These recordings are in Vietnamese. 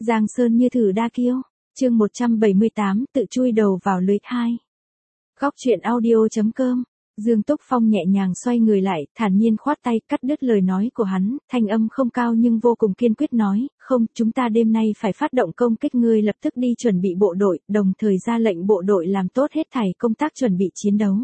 Giang Sơn như thử đa kiêu. Chương 178, tự chui đầu vào lưới 2. Góc truyện audio.com. Dương Túc Phong nhẹ nhàng xoay người lại, thản nhiên khoát tay, cắt đứt lời nói của hắn, thanh âm không cao nhưng vô cùng kiên quyết nói, không, chúng ta đêm nay phải phát động công kích, ngươi lập tức đi chuẩn bị bộ đội, đồng thời ra lệnh bộ đội làm tốt hết thảy công tác chuẩn bị chiến đấu.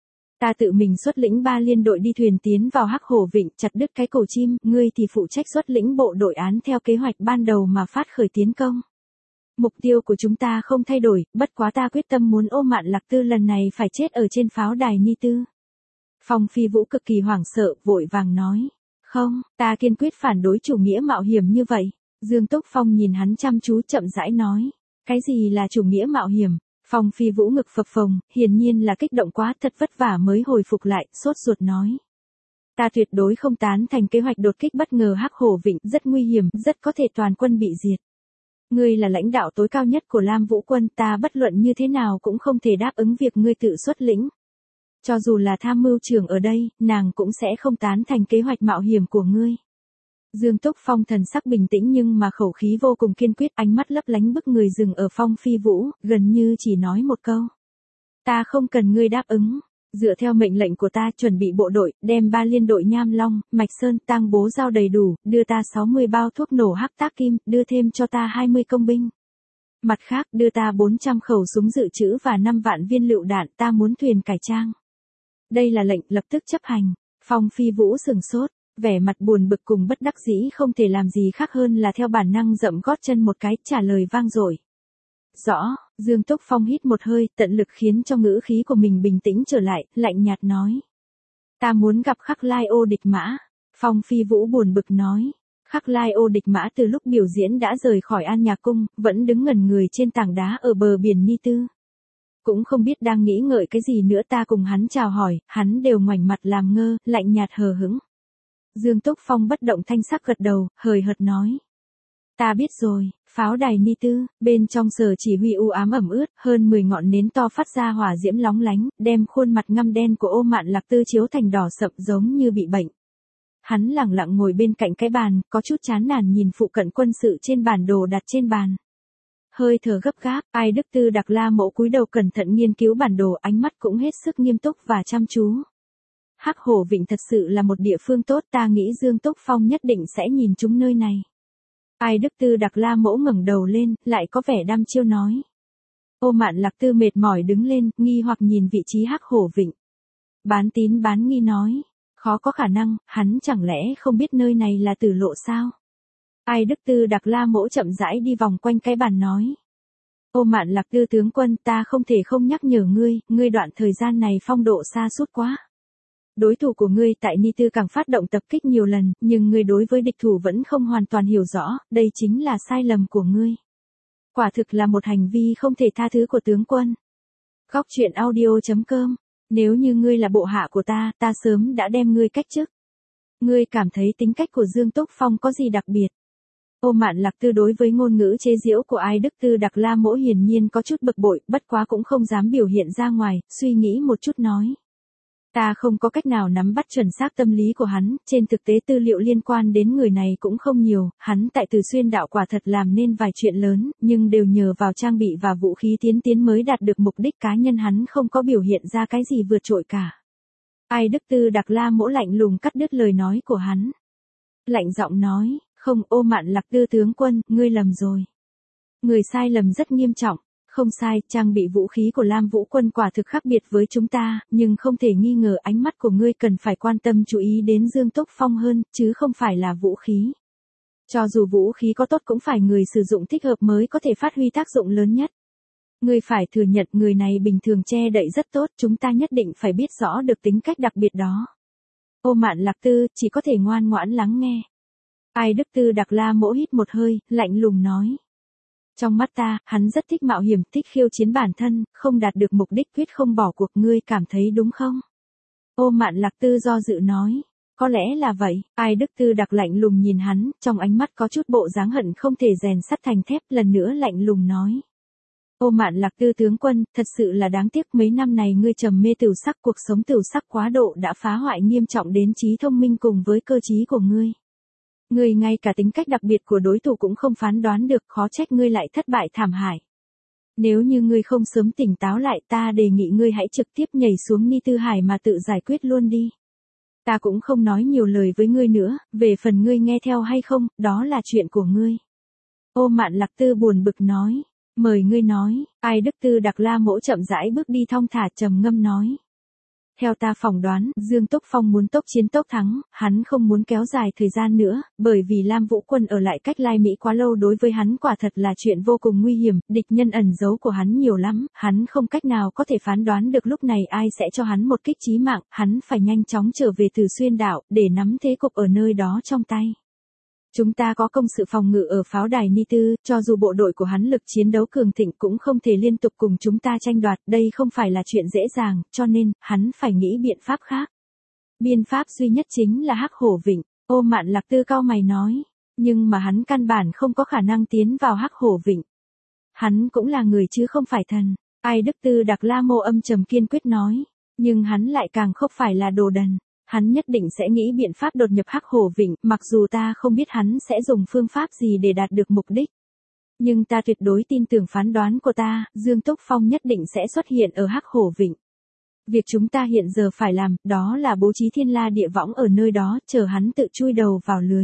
Ta tự mình xuất lĩnh 3 liên đội đi thuyền tiến vào Hắc Hổ Vịnh, chặt đứt cái cổ chim, ngươi thì phụ trách xuất lĩnh bộ đội án theo kế hoạch ban đầu mà phát khởi tiến công. Mục tiêu của chúng ta không thay đổi, bất quá ta quyết tâm muốn Ô Mạn Lạc Tư lần này phải chết ở trên pháo đài Ni Tư. Phong Phi Vũ cực kỳ hoảng sợ, vội vàng nói. Không, ta kiên quyết phản đối chủ nghĩa mạo hiểm như vậy. Dương Túc Phong nhìn hắn chăm chú chậm rãi nói. Cái gì là chủ nghĩa mạo hiểm? Phong Phi Vũ ngực phập phồng, hiển nhiên là kích động quá, thật vất vả mới hồi phục lại, sốt ruột nói. Ta tuyệt đối không tán thành kế hoạch đột kích bất ngờ Hắc Hổ Vịnh, rất nguy hiểm, rất có thể toàn quân bị diệt. Ngươi là lãnh đạo tối cao nhất của Lam Vũ quân, ta bất luận như thế nào cũng không thể đáp ứng việc ngươi tự xuất lĩnh. Cho dù là tham mưu trưởng ở đây, nàng cũng sẽ không tán thành kế hoạch mạo hiểm của ngươi. Dương Túc Phong thần sắc bình tĩnh nhưng mà khẩu khí vô cùng kiên quyết, ánh mắt lấp lánh bức người dừng ở Phong Phi Vũ, gần như chỉ nói một câu. Ta không cần ngươi đáp ứng. Dựa theo mệnh lệnh của ta, chuẩn bị bộ đội, đem 3 liên đội Nham Long, Mạch Sơn, Tang Bố Giao đầy đủ, đưa ta 60 bao thuốc nổ hắc tác kim, đưa thêm cho ta 20 công binh. Mặt khác, đưa ta 400 khẩu súng dự trữ và 5 vạn viên lựu đạn, ta muốn thuyền cải trang. Đây là lệnh, lập tức chấp hành. Phong Phi Vũ sừng sốt, vẻ mặt buồn bực cùng bất đắc dĩ không thể làm gì khác hơn là theo bản năng dậm gót chân một cái, trả lời vang dội. Rõ, Dương Túc Phong hít một hơi, tận lực khiến cho ngữ khí của mình bình tĩnh trở lại, lạnh nhạt nói. Ta muốn gặp Khắc Lai Ô Địch Mã. Phong Phi Vũ buồn bực nói. Khắc Lai Ô Địch Mã từ lúc biểu diễn đã rời khỏi An Nhạc Cung, vẫn đứng ngẩn người trên tảng đá ở bờ biển Ni Tư. Cũng không biết đang nghĩ ngợi cái gì nữa, ta cùng hắn chào hỏi, hắn đều ngoảnh mặt làm ngơ, lạnh nhạt hờ hững. Dương Túc Phong bất động thanh sắc gật đầu, hời hợt nói. Ta biết rồi, pháo đài Ni Tư, bên trong sở chỉ huy u ám ẩm ướt, hơn 10 ngọn nến to phát ra hỏa diễm lóng lánh, đem khuôn mặt ngăm đen của Ô Mạn Lạc Tư chiếu thành đỏ sậm giống như bị bệnh. Hắn lẳng lặng ngồi bên cạnh cái bàn, có chút chán nản nhìn phụ cận quân sự trên bản đồ đặt trên bàn. Hơi thở gấp gáp, Ai Đức Tư Đặc La Mẫu cúi đầu cẩn thận nghiên cứu bản đồ, ánh mắt cũng hết sức nghiêm túc và chăm chú. Hắc Hổ Vịnh thật sự là một địa phương tốt, ta nghĩ Dương Túc Phong nhất định sẽ nhìn chúng nơi này. Ai Đức Tư Đặc La Mẫu ngẩng đầu lên, lại có vẻ đăm chiêu nói. Ô Mạn Lạc Tư mệt mỏi đứng lên, nghi hoặc nhìn vị trí Hắc Hổ Vịnh. Bán tín bán nghi nói. Khó có khả năng, hắn chẳng lẽ không biết nơi này là tử lộ sao? Ai Đức Tư Đặc La Mẫu chậm rãi đi vòng quanh cái bàn nói. Ô Mạn Lạc Tư tướng quân, ta không thể không nhắc nhở ngươi đoạn thời gian này phong độ xa sút quá. Đối thủ của ngươi tại Ni Tư càng phát động tập kích nhiều lần, nhưng ngươi đối với địch thủ vẫn không hoàn toàn hiểu rõ, đây chính là sai lầm của ngươi. Quả thực là một hành vi không thể tha thứ của tướng quân. Góc truyện audio.com. Nếu như ngươi là bộ hạ của ta, ta sớm đã đem ngươi cách chức. Ngươi cảm thấy tính cách của Dương Túc Phong có gì đặc biệt? Ô Mạn Lạc Tư đối với ngôn ngữ chế giễu của Ai Đức Tư Đặc La Mẫu hiển nhiên có chút bực bội, bất quá cũng không dám biểu hiện ra ngoài, suy nghĩ một chút nói. Ta không có cách nào nắm bắt chuẩn xác tâm lý của hắn, trên thực tế tư liệu liên quan đến người này cũng không nhiều, hắn tại Từ Xuyên đạo quả thật làm nên vài chuyện lớn, nhưng đều nhờ vào trang bị và vũ khí tiên tiến mới đạt được mục đích, cá nhân hắn không có biểu hiện ra cái gì vượt trội cả. Ai Đức Tư Đặc La Mẫu lạnh lùng cắt đứt lời nói của hắn. Lạnh giọng nói, không, Ô Mạn Lạc Tư tướng quân, ngươi lầm rồi. Người sai lầm rất nghiêm trọng. Không sai, trang bị vũ khí của Lam Vũ quân quả thực khác biệt với chúng ta, nhưng không thể nghi ngờ ánh mắt của ngươi cần phải quan tâm chú ý đến Dương Túc Phong hơn, chứ không phải là vũ khí. Cho dù vũ khí có tốt cũng phải người sử dụng thích hợp mới có thể phát huy tác dụng lớn nhất. Ngươi phải thừa nhận người này bình thường che đậy rất tốt, chúng ta nhất định phải biết rõ được tính cách đặc biệt đó. Ô Mạn Lạc Tư chỉ có thể ngoan ngoãn lắng nghe. Ai Đức Tư Đặc La Mẫu hít một hơi, lạnh lùng nói. Trong mắt ta, hắn rất thích mạo hiểm, thích khiêu chiến bản thân, không đạt được mục đích quyết không bỏ cuộc, ngươi cảm thấy đúng không? Ô Mạn Lạc Tư do dự nói. Có lẽ là vậy, Ai Đức Tư Đặc lạnh lùng nhìn hắn, trong ánh mắt có chút bộ dáng hận không thể rèn sắt thành thép, lần nữa lạnh lùng nói. Ô Mạn Lạc Tư tướng quân, thật sự là đáng tiếc mấy năm này ngươi trầm mê tửu sắc, cuộc sống tửu sắc quá độ đã phá hoại nghiêm trọng đến trí thông minh cùng với cơ trí của ngươi. Ngươi ngay cả tính cách đặc biệt của đối thủ cũng không phán đoán được, khó trách ngươi lại thất bại thảm hại. Nếu như ngươi không sớm tỉnh táo lại, ta đề nghị ngươi hãy trực tiếp nhảy xuống Ni Tư Hải mà tự giải quyết luôn đi. Ta cũng không nói nhiều lời với ngươi nữa, về phần ngươi nghe theo hay không, đó là chuyện của ngươi. Ô Mạn Lạc Tư buồn bực nói. Mời ngươi nói. Ai Đức Tư Đặc La Mỗ chậm rãi bước đi thong thả trầm ngâm nói. Theo ta phỏng đoán, Dương Túc Phong muốn tốc chiến tốc thắng, hắn không muốn kéo dài thời gian nữa, bởi vì Lam Vũ Quân ở lại cách Lai Mỹ quá lâu đối với hắn quả thật là chuyện vô cùng nguy hiểm, địch nhân ẩn giấu của hắn nhiều lắm, hắn không cách nào có thể phán đoán được lúc này ai sẽ cho hắn một kích chí mạng, hắn phải nhanh chóng trở về từ xuyên đảo, để nắm thế cục ở nơi đó trong tay. Chúng ta có công sự phòng ngự ở pháo đài Ni Tư, cho dù bộ đội của hắn lực chiến đấu cường thịnh cũng không thể liên tục cùng chúng ta tranh đoạt, đây không phải là chuyện dễ dàng, cho nên, hắn phải nghĩ biện pháp khác. Biện pháp duy nhất chính là Hắc Hổ Vịnh, Ô Mạn Lạc Tư cau mày nói, nhưng mà hắn căn bản không có khả năng tiến vào Hắc Hổ Vịnh. Hắn cũng là người chứ không phải thần, Ai Đức Tư Đặc La Mô âm trầm kiên quyết nói, nhưng hắn lại càng không phải là đồ đần. Hắn nhất định sẽ nghĩ biện pháp đột nhập Hắc Hổ Vịnh, mặc dù ta không biết hắn sẽ dùng phương pháp gì để đạt được mục đích. Nhưng ta tuyệt đối tin tưởng phán đoán của ta, Dương Túc Phong nhất định sẽ xuất hiện ở Hắc Hổ Vịnh. Việc chúng ta hiện giờ phải làm, đó là bố trí thiên la địa võng ở nơi đó, chờ hắn tự chui đầu vào lưới.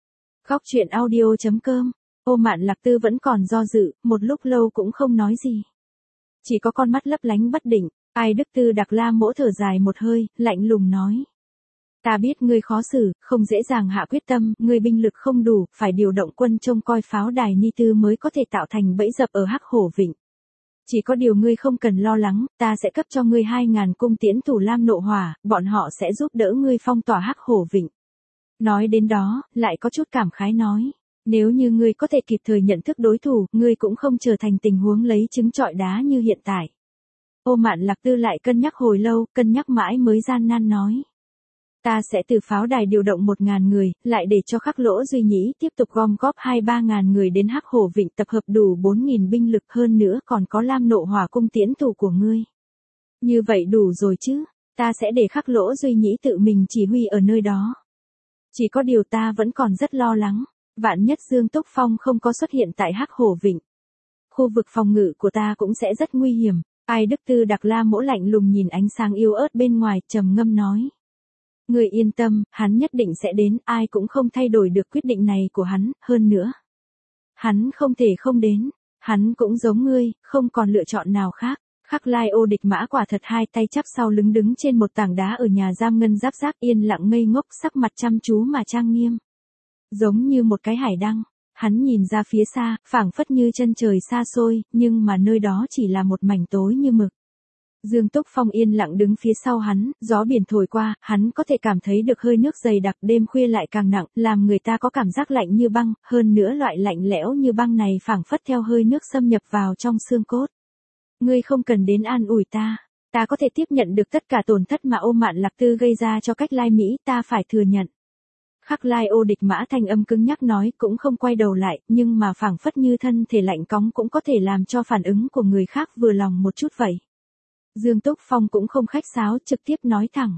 Góc truyện audio.com. Ô Mạn Lạc Tư vẫn còn do dự, một lúc lâu cũng không nói gì. Chỉ có con mắt lấp lánh bất định, Ai Đức Tư Đặc La Mỗ thở dài một hơi, lạnh lùng nói. Ta biết ngươi khó xử, không dễ dàng hạ quyết tâm, ngươi binh lực không đủ, phải điều động quân trông coi pháo đài Ni Tư mới có thể tạo thành bẫy dập ở Hắc Hổ Vịnh. Chỉ có điều ngươi không cần lo lắng, ta sẽ cấp cho ngươi 2.000 cung tiễn thủ lam nộ hỏa, bọn họ sẽ giúp đỡ ngươi phong tỏa Hắc Hổ Vịnh. Nói đến đó, lại có chút cảm khái nói, nếu như ngươi có thể kịp thời nhận thức đối thủ, ngươi cũng không trở thành tình huống lấy trứng trọi đá như hiện tại. Ô Mạn Lạc Tư lại cân nhắc hồi lâu, cân nhắc mãi mới gian nan nói. Ta sẽ từ pháo đài điều động 1.000 người, lại để cho Khắc Lỗ Duy Nhĩ tiếp tục gom góp 2-3 ngàn người đến Hắc Hổ Vịnh tập hợp đủ 4.000 binh lực, hơn nữa còn có lam nộ hỏa cung tiễn thủ của ngươi. Như vậy đủ rồi chứ, ta sẽ để Khắc Lỗ Duy Nhĩ tự mình chỉ huy ở nơi đó. Chỉ có điều ta vẫn còn rất lo lắng, vạn nhất Dương Túc Phong không có xuất hiện tại Hắc Hổ Vịnh. Khu vực phòng ngự của ta cũng sẽ rất nguy hiểm. Ai Đức Tư Đặc La Mỗ lạnh lùng nhìn ánh sáng yếu ớt bên ngoài, trầm ngâm nói. Ngươi yên tâm, hắn nhất định sẽ đến, ai cũng không thay đổi được quyết định này của hắn, hơn nữa. Hắn không thể không đến, hắn cũng giống ngươi, không còn lựa chọn nào khác. Khắc Lai Ô Địch Mã quả thật hai tay chắp sau lưng đứng trên một tảng đá ở nhà giam ngân giáp giác, yên lặng ngây ngốc, sắc mặt chăm chú mà trang nghiêm. Giống như một cái hải đăng, hắn nhìn ra phía xa, phảng phất như chân trời xa xôi, nhưng mà nơi đó chỉ là một mảnh tối như mực. Dương Túc Phong yên lặng đứng phía sau hắn, gió biển thổi qua, hắn có thể cảm thấy được hơi nước dày đặc, đêm khuya lại càng nặng, làm người ta có cảm giác lạnh như băng, hơn nữa loại lạnh lẽo như băng này phảng phất theo hơi nước xâm nhập vào trong xương cốt. Ngươi không cần đến an ủi ta có thể tiếp nhận được tất cả tổn thất mà Ô Mạn Lạc Tư gây ra cho cách Lai Mỹ, ta phải thừa nhận. Khắc Lai Ô Địch Mã thanh âm cứng nhắc nói, cũng không quay đầu lại, nhưng mà phảng phất như thân thể lạnh cóng cũng có thể làm cho phản ứng của người khác vừa lòng một chút vậy. Dương Túc Phong cũng không khách sáo, trực tiếp nói thẳng.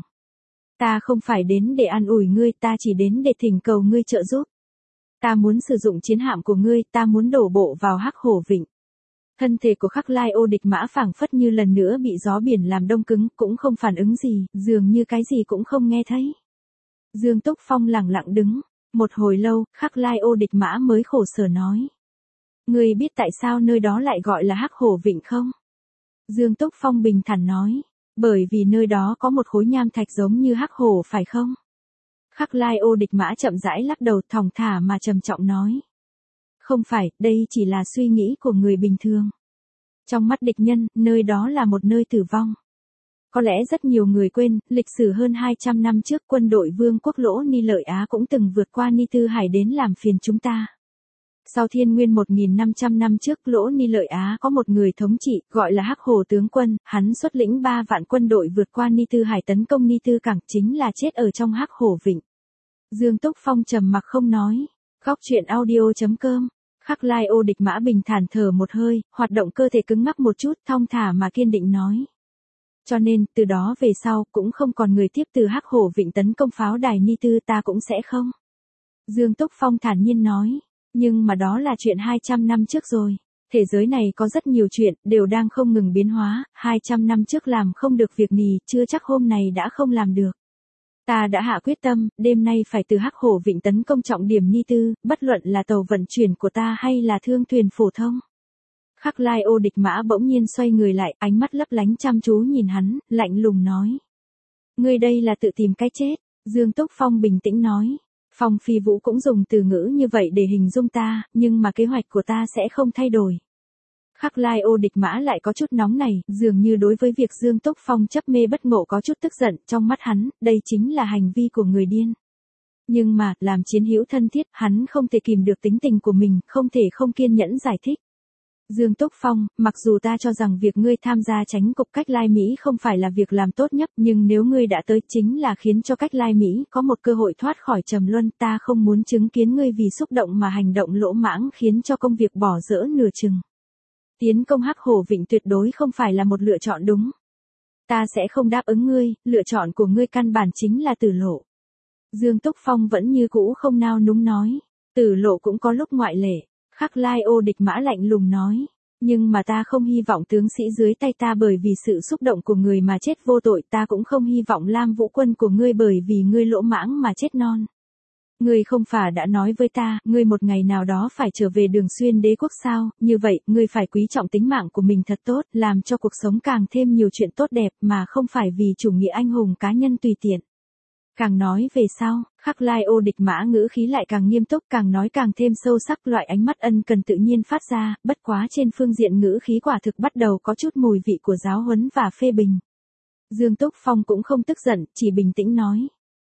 Ta không phải đến để an ủi ngươi, ta chỉ đến để thỉnh cầu ngươi trợ giúp. Ta muốn sử dụng chiến hạm của ngươi, ta muốn đổ bộ vào Hắc Hổ Vịnh. Thân thể của Khắc Lai Ô Địch Mã phảng phất như lần nữa bị gió biển làm đông cứng, cũng không phản ứng gì, dường như cái gì cũng không nghe thấy. Dương Túc Phong lặng lặng đứng, một hồi lâu, Khắc Lai Ô Địch Mã mới khổ sở nói. Ngươi biết tại sao nơi đó lại gọi là Hắc Hổ Vịnh không? Dương Túc Phong bình thản nói, bởi vì nơi đó có một khối nham thạch giống như hắc hổ phải không? Khắc Lai Ô Địch Mã chậm rãi lắc đầu, thong thả mà trầm trọng nói. Không phải, đây chỉ là suy nghĩ của người bình thường. Trong mắt địch nhân, nơi đó là một nơi tử vong. Có lẽ rất nhiều người quên, lịch sử hơn 200 năm trước quân đội Vương quốc Lỗ Ni Lợi Á cũng từng vượt qua Ni Tư Hải đến làm phiền chúng ta. Sau thiên nguyên 1.500 năm trước, Lỗ Ni Lợi Á có một người thống trị, gọi là Hắc Hổ tướng quân, hắn xuất lĩnh 3 vạn quân đội vượt qua Ni Tư Hải tấn công Ni Tư Cảng, chính là chết ở trong Hắc Hổ Vịnh. Dương Túc Phong trầm mặc không nói. Góc truyện audio.com. Khắc Lai Ô Địch Mã bình thản thở một hơi, hoạt động cơ thể cứng ngắc một chút, thong thả mà kiên định nói. Cho nên, từ đó về sau, cũng không còn người tiếp từ Hắc Hổ Vịnh tấn công pháo đài Ni Tư, ta cũng sẽ không. Dương Túc Phong thản nhiên nói. Nhưng mà đó là chuyện 200 năm trước rồi. Thế giới này có rất nhiều chuyện, đều đang không ngừng biến hóa, 200 năm trước làm không được việc gì, chưa chắc hôm nay đã không làm được. Ta đã hạ quyết tâm, đêm nay phải từ Hắc Hổ Vịnh tấn công trọng điểm Ni Tư, bất luận là tàu vận chuyển của ta hay là thương thuyền phổ thông. Khắc Lai Ô Địch Mã bỗng nhiên xoay người lại, ánh mắt lấp lánh chăm chú nhìn hắn, lạnh lùng nói. Ngươi đây là tự tìm cái chết, Dương Túc Phong bình tĩnh nói. Phong Phi Vũ cũng dùng từ ngữ như vậy để hình dung ta, nhưng mà kế hoạch của ta sẽ không thay đổi. Khắc Lai Ô Địch Mã lại có chút nóng này, dường như đối với việc Dương Túc Phong chấp mê bất ngộ có chút tức giận, trong mắt hắn, đây chính là hành vi của người điên. Nhưng mà, làm chiến hữu thân thiết, hắn không thể kìm được tính tình của mình, không thể không kiên nhẫn giải thích. Dương Túc Phong, mặc dù ta cho rằng việc ngươi tham gia tránh cục Cách Lai Mỹ không phải là việc làm tốt nhất, nhưng nếu ngươi đã tới chính là khiến cho Cách Lai Mỹ có một cơ hội thoát khỏi trầm luân, ta không muốn chứng kiến ngươi vì xúc động mà hành động lỗ mãng khiến cho công việc bỏ dở nửa chừng. Tiến công Hắc Hổ Vịnh tuyệt đối không phải là một lựa chọn đúng. Ta sẽ không đáp ứng ngươi, lựa chọn của ngươi căn bản chính là tử lộ. Dương Túc Phong vẫn như cũ không nao núng nói, tử lộ cũng có lúc ngoại lệ. Khắc Lai Ô Địch Mã lạnh lùng nói, nhưng mà ta không hy vọng tướng sĩ dưới tay ta bởi vì sự xúc động của người mà chết vô tội, ta cũng không hy vọng Lam Vũ quân của ngươi bởi vì ngươi lỗ mãng mà chết non. Ngươi không phải đã nói với ta, ngươi một ngày nào đó phải trở về Đường Xuyên Đế quốc sao, như vậy, ngươi phải quý trọng tính mạng của mình thật tốt, làm cho cuộc sống càng thêm nhiều chuyện tốt đẹp mà không phải vì chủ nghĩa anh hùng cá nhân tùy tiện. Càng nói về sau, Khắc Lai Ô Địch Mã ngữ khí lại càng nghiêm túc, càng nói càng thêm sâu sắc, loại ánh mắt ân cần tự nhiên phát ra, bất quá trên phương diện ngữ khí quả thực bắt đầu có chút mùi vị của giáo huấn và phê bình. Dương Túc Phong cũng không tức giận, chỉ bình tĩnh nói.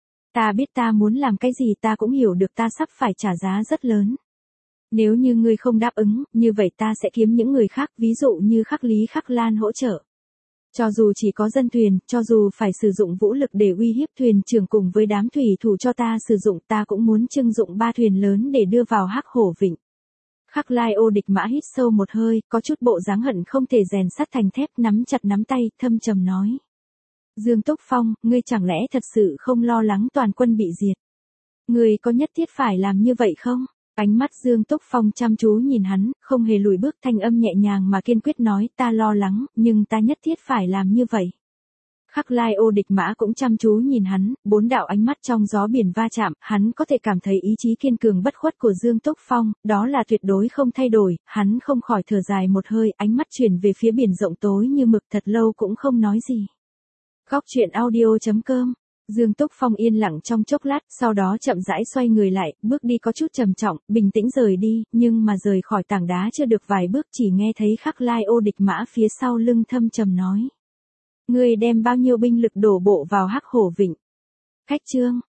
Ta biết ta muốn làm cái gì, ta cũng hiểu được ta sắp phải trả giá rất lớn. Nếu như ngươi không đáp ứng, như vậy ta sẽ kiếm những người khác, ví dụ như Khắc Lý Khắc Lan hỗ trợ. Cho dù chỉ có dân thuyền, cho dù phải sử dụng vũ lực để uy hiếp thuyền trưởng cùng với đám thủy thủ cho ta sử dụng, ta cũng muốn trưng dụng 3 thuyền lớn để đưa vào Hắc Hổ Vịnh. Khắc Lai Ô Địch Mã hít sâu một hơi, có chút bộ dáng hận không thể rèn sắt thành thép, nắm chặt nắm tay, thâm trầm nói. Dương Túc Phong, ngươi chẳng lẽ thật sự không lo lắng toàn quân bị diệt? Ngươi có nhất thiết phải làm như vậy không? Ánh mắt Dương Túc Phong chăm chú nhìn hắn, không hề lùi bước, thanh âm nhẹ nhàng mà kiên quyết nói, ta lo lắng, nhưng ta nhất thiết phải làm như vậy. Khắc Lai Ô Địch Mã cũng chăm chú nhìn hắn, 4 đạo ánh mắt trong gió biển va chạm, hắn có thể cảm thấy ý chí kiên cường bất khuất của Dương Túc Phong, đó là tuyệt đối không thay đổi, hắn không khỏi thở dài một hơi, ánh mắt chuyển về phía biển rộng tối như mực, thật lâu cũng không nói gì. Góc truyện audio.com. Dương Túc Phong yên lặng trong chốc lát, sau đó chậm rãi xoay người lại, bước đi có chút trầm trọng, bình tĩnh rời đi, nhưng mà rời khỏi tảng đá chưa được vài bước chỉ nghe thấy Khắc Lai Ô Địch Mã phía sau lưng thâm trầm nói. Ngươi đem bao nhiêu binh lực đổ bộ vào Hắc Hổ Vịnh? Khách chương.